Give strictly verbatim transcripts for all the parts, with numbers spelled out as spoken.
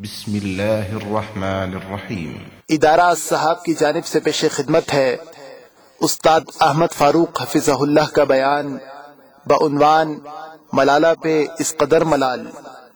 بسم اللہ الرحمن الرحیم۔ ادارہ صاحب کی جانب سے پیش خدمت ہے استاد احمد فاروق حفظہ اللہ کا بیان بعنوان ملالہ پہ اس قدر ملال۔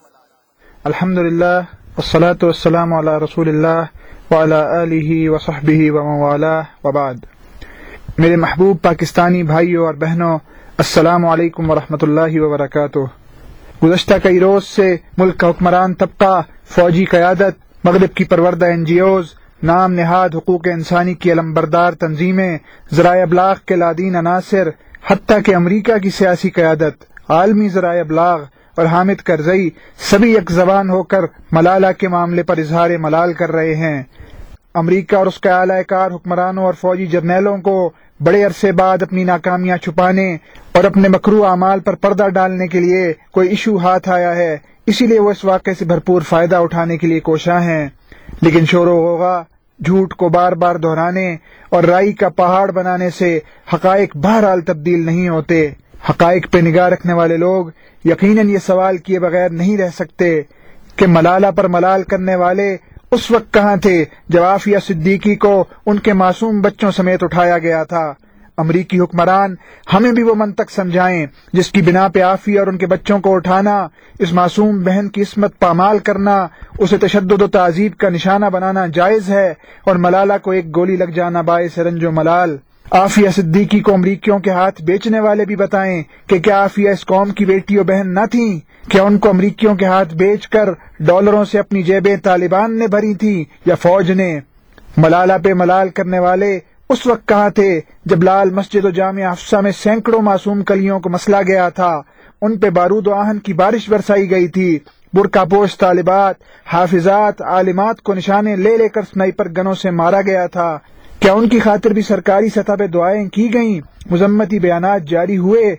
الحمدللہ والصلاة والسلام علی رسول اللہ وعلی آلہ وصحبہ ومن والاه وبعد۔ میرے محبوب پاکستانی بھائیوں اور بہنوں، السلام علیکم ورحمۃ اللہ وبرکاتہ۔ گزشتہ کئی روز سے ملک کا حکمران طبقہ، فوجی قیادت، مغرب کی پروردہ این جی اوز، نام نہاد حقوق انسانی کی علمبردار تنظیمیں، ذرائع ابلاغ کے لادین عناصر، حتیٰ کہ امریکہ کی سیاسی قیادت، عالمی ذرائع ابلاغ اور حامد کرزئی سبھی یک زبان ہو کر ملالہ کے معاملے پر اظہار ملال کر رہے ہیں۔ امریکہ اور اس کے اعلی کار حکمرانوں اور فوجی جرنیلوں کو بڑے عرصے بعد اپنی ناکامیاں چھپانے اور اپنے مکروہ اعمال پر پردہ ڈالنے کے لیے کوئی ایشو ہاتھ آیا ہے، اسی لیے وہ اس واقعے سے بھرپور فائدہ اٹھانے کے لیے کوشاں ہیں۔ لیکن شور و غوغا، جھوٹ کو بار بار دہرانے اور رائی کا پہاڑ بنانے سے حقائق بہرحال تبدیل نہیں ہوتے۔ حقائق پہ نگاہ رکھنے والے لوگ یقیناً یہ سوال کیے بغیر نہیں رہ سکتے کہ ملالہ پر ملال کرنے والے اس وقت کہاں تھے جب عافیہ صدیقی کو ان کے معصوم بچوں سمیت اٹھایا گیا تھا۔ امریکی حکمران ہمیں بھی وہ منطق سمجھائیں جس کی بنا پہ عافیہ اور ان کے بچوں کو اٹھانا، اس معصوم بہن کی عصمت پامال کرنا، اسے تشدد و تعذیب کا نشانہ بنانا جائز ہے، اور ملالہ کو ایک گولی لگ جانا باعث رنج و ملال۔ عافیہ صدیقی کو امریکیوں کے ہاتھ بیچنے والے بھی بتائیں کہ کیا عافیہ اس قوم کی بیٹی و بہن نہ تھیں؟ کیا ان کو امریکیوں کے ہاتھ بیچ کر ڈالروں سے اپنی جیبیں طالبان نے بھری تھی یا فوج نے؟ ملالہ پہ ملال کرنے والے اس وقت کہاں تھے جب لال مسجد و جامعہ حفصہ میں سینکڑوں معصوم کلیوں کو مسلا گیا تھا، ان پہ بارود و آہن کی بارش برسائی گئی تھی، برقع پوش طالبات، حافظات، عالمات کو نشانے لے لے کر سنائپر گنوں سے مارا گیا تھا؟ کیا ان کی خاطر بھی سرکاری سطح پہ دعائیں کی گئیں، مذمتی بیانات جاری ہوئے؟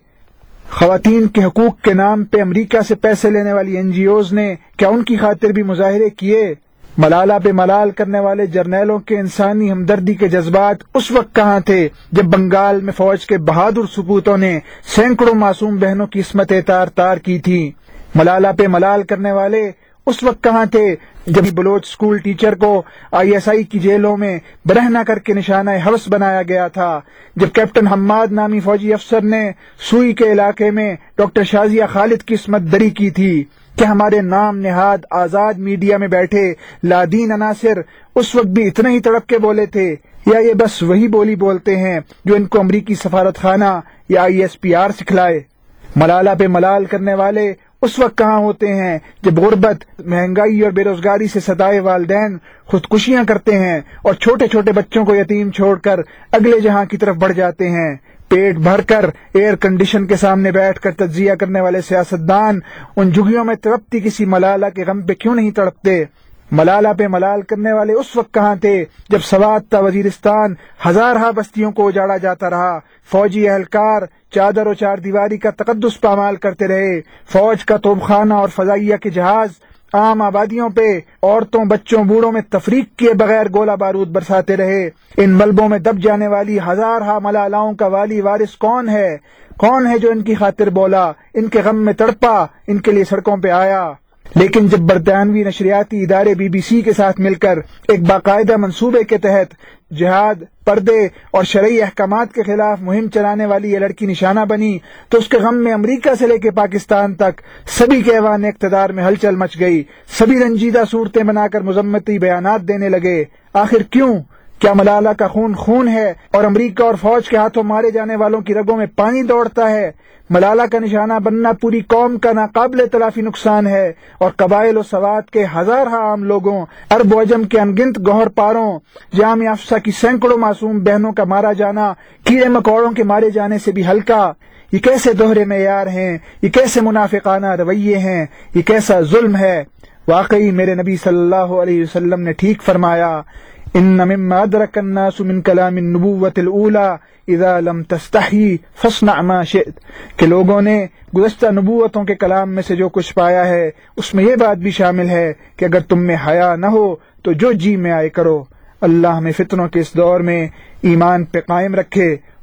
خواتین کے حقوق کے نام پہ امریکہ سے پیسے لینے والی این جی اوز نے کیا ان کی خاطر بھی مظاہرے کیے؟ ملالہ پہ ملال کرنے والے جرنیلوں کے انسانی ہمدردی کے جذبات اس وقت کہاں تھے جب بنگال میں فوج کے بہادر سپوتوں نے سینکڑوں معصوم بہنوں کی عصمت تار تار کی تھی؟ ملالہ پہ ملال کرنے والے اس وقت کہاں تھے جب بلوچ اسکول ٹیچر کو آئی ایس آئی کی جیلوں میں برہنہ کر کے نشانہ حوث بنایا گیا تھا، جب کیپٹن حماد نامی فوجی افسر نے سوئی کے علاقے میں ڈاکٹر شازیہ خالد کی عصمت دری کی تھی؟ کہ ہمارے نام نہاد آزاد میڈیا میں بیٹھے لادین عناصر اس وقت بھی اتنے ہی تڑپ کے بولے تھے، یا یہ بس وہی بولی بولتے ہیں جو ان کو امریکی سفارت خانہ یا آئی ایس پی آر سکھلائے؟ ملالہ پہ ملال کرنے والے اس وقت کہاں ہوتے ہیں جب غربت، مہنگائی اور بے روزگاری سے ستائے والدین خودکشیاں کرتے ہیں اور چھوٹے چھوٹے بچوں کو یتیم چھوڑ کر اگلے جہاں کی طرف بڑھ جاتے ہیں؟ پیٹ بھر کر ایئر کنڈیشن کے سامنے بیٹھ کر تجزیہ کرنے والے سیاستدان ان جھگیوں میں تڑپتی کسی ملالہ کے غم پہ کیوں نہیں تڑپتے؟ ملالہ پہ ملال کرنے والے اس وقت کہاں تھے جب سوات تا وزیرستان ہزارہ بستیوں کو اجاڑا جاتا رہا، فوجی اہلکار چادر و چار دیواری کا تقدس پامال کرتے رہے، فوج کا توپخانہ اور فضائیہ کے جہاز عام آبادیوں پہ عورتوں، بچوں، بوڑھوں میں تفریق کیے بغیر گولہ بارود برساتے رہے؟ ان ملبوں میں دب جانے والی ہزارہ ملالاؤں کا والی وارث کون ہے؟ کون ہے جو ان کی خاطر بولا، ان کے غم میں تڑپا، ان کے لیے سڑکوں پہ آیا؟ لیکن جب برطانوی نشریاتی ادارے بی بی سی کے ساتھ مل کر ایک باقاعدہ منصوبے کے تحت جہاد، پردے اور شرعی احکامات کے خلاف مہم چلانے والی یہ لڑکی نشانہ بنی تو اس کے غم میں امریکہ سے لے کے پاکستان تک سبھی کے ایوان اقتدار میں ہلچل مچ گئی، سبھی رنجیدہ صورتیں بنا کر مذمتی بیانات دینے لگے۔ آخر کیوں؟ کیا ملالہ کا خون خون ہے اور امریکہ اور فوج کے ہاتھوں مارے جانے والوں کی رگوں میں پانی دوڑتا ہے؟ ملالہ کا نشانہ بننا پوری قوم کا ناقابل تلافی نقصان ہے، اور قبائل و سوات کے ہزارہ عام لوگوں، عرب و عجم کے انگنت گوہر پاروں، جامعہ حفصہ کی سینکڑوں معصوم بہنوں کا مارا جانا کیڑے مکوڑوں کے مارے جانے سے بھی ہلکا۔ یہ کیسے دوہرے معیار ہیں، یہ کیسے منافقانہ رویے ہیں، یہ کیسا ظلم ہے؟ واقعی میرے نبی صلی اللہ علیہ وسلم نے ٹھیک فرمایا، ان مما ادرک الناس من کلام النبوۃ الاولی اذا لم تستحی فاصنع ما شئت، کہ لوگوں نے گزشتہ نبوتوں کے کلام میں سے جو کچھ پایا ہے اس میں یہ بات بھی شامل ہے کہ اگر تم میں حیا نہ ہو تو جو جی میں آئے کرو۔ اللہ ہمیں فتنوں کے اس دور میں ایمان پہ قائم رکھے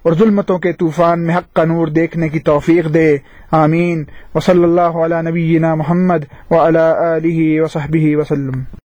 اور ظلمتوں کے طوفان میں حق کا نور دیکھنے کی توفیق دے، آمین۔ وصلی اللہ علی نبینا محمد وعلی آلہ وصحبہ وسلم۔